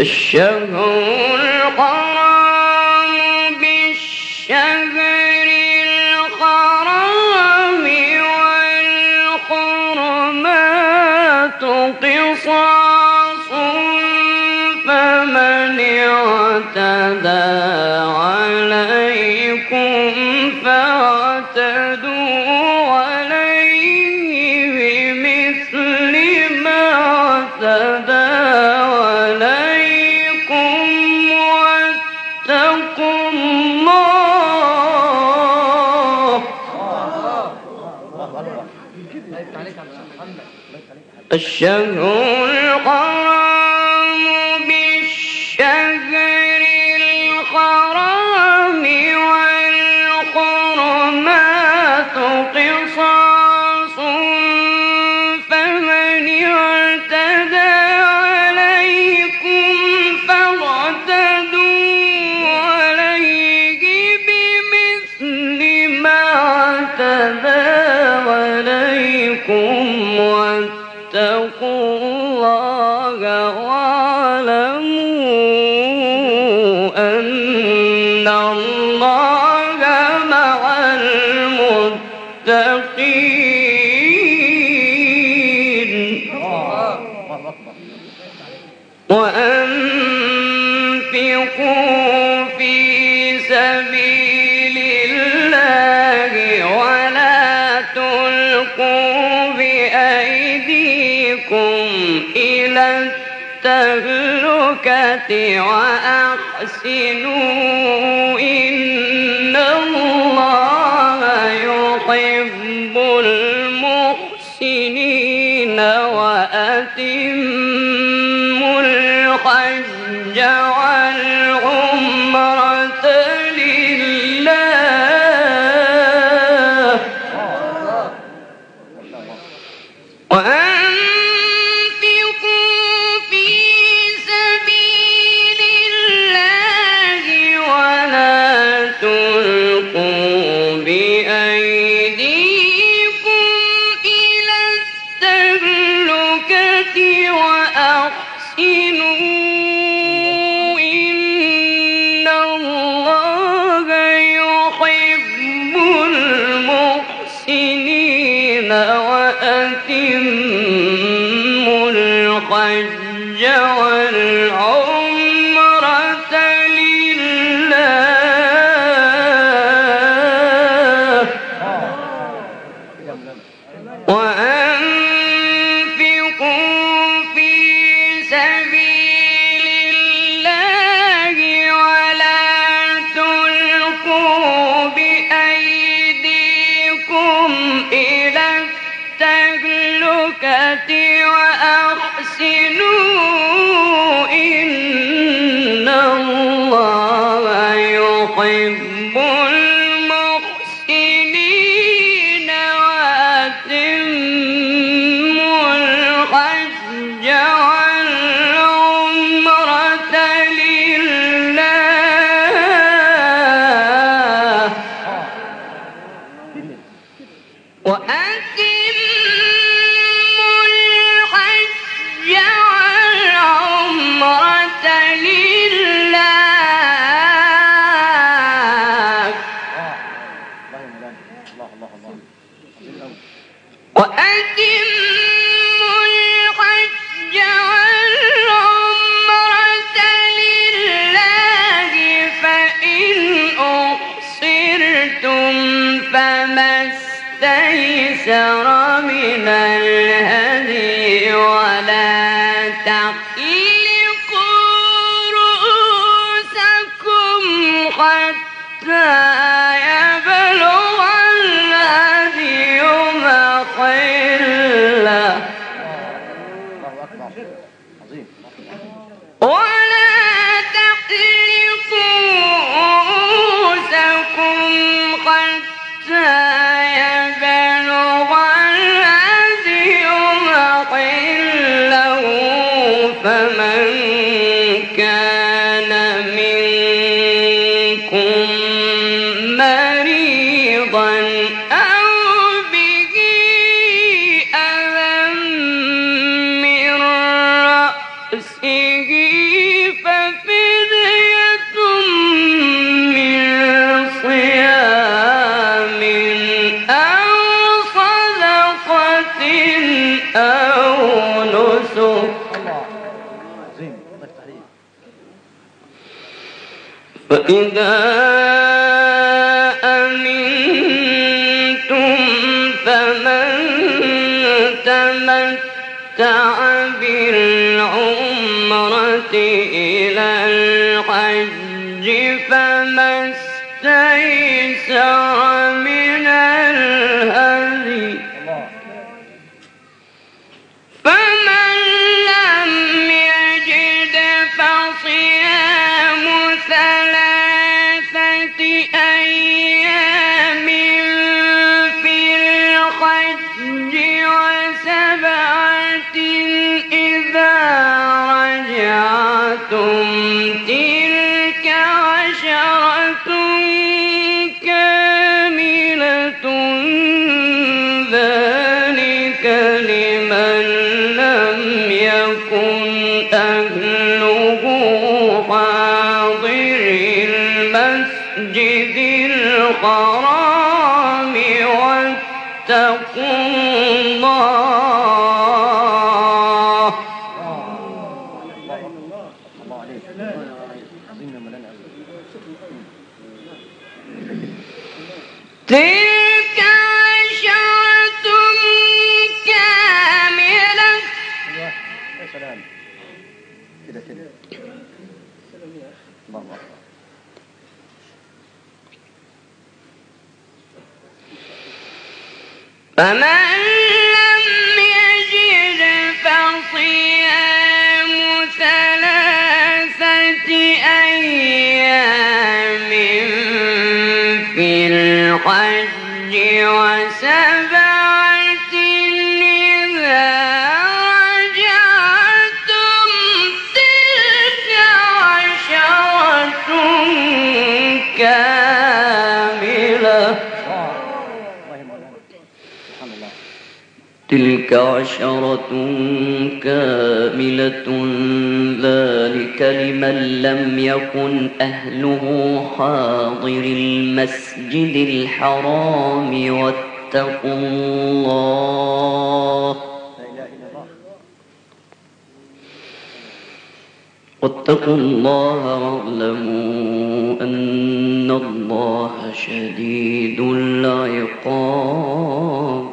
الشهر الحرام بالشهر الحرام والحرمات قصاص فمن اعتدى عليكم فاعتدوا عليه بمثل ما اعتدى عليكم واتقوا الله. الشهر الحرام بالشهر الحرام والحرمات قصاص فمن اعتدى عليكم فاعتدوا عليه بمثل ما اعتدى عليكم واتقوا الله واعلموا أن الله مع المتقين. وأنفقوا في سبيل الله ولا تلقوا بأيديكم إلى التهلكة وأحسنوا إن الله يحب المحسنين. وأتموا الحج والعمرة لله وأنفقوا في سبيل الله ولا تلقوا بأيديكم إلى التهلكة وأحسنوا إن الله يحب المحسنين. وأتموا الحج والعمرة لله وأنفقوا في سبيل الله ولا تلقوا بأيديكم إلى التهلكة وأحسنوا إن الله يحب المحسنين. وأتموا الحج والعمرة لله وأتموا الحج والعمرة لله وأتموا الحج والعمرة لله فإن أحصرتم فما استيسر من الهدي ولا تحلقوا رؤوسكم حتى يبلغ الهدي محله ولا تحلقوا رؤوسكم حتى يبلغ الهدي محله فإذا أمنتم فمن تمتع بالعمرة إلى الحج فما استيسر من الهدي فمن لم يجد فصيام 3 أيام في الحج و7 إذا رجعتم تلك 10 كاملة ذلك لمن لم يكن أهله حاضر المسجد الحرام واتقوا الله تلك 10 كاملة يا سلام كده الله أكبر فمن لم يجد فصيام 3 أيام في الحج و7 إذا رجعتم تلك 10 كاملة تلك 10 كاملة ذلك لمن لم يكن أهله حاضر المسجد الحرام واتقوا الله واعلموا أن الله شديد العقاب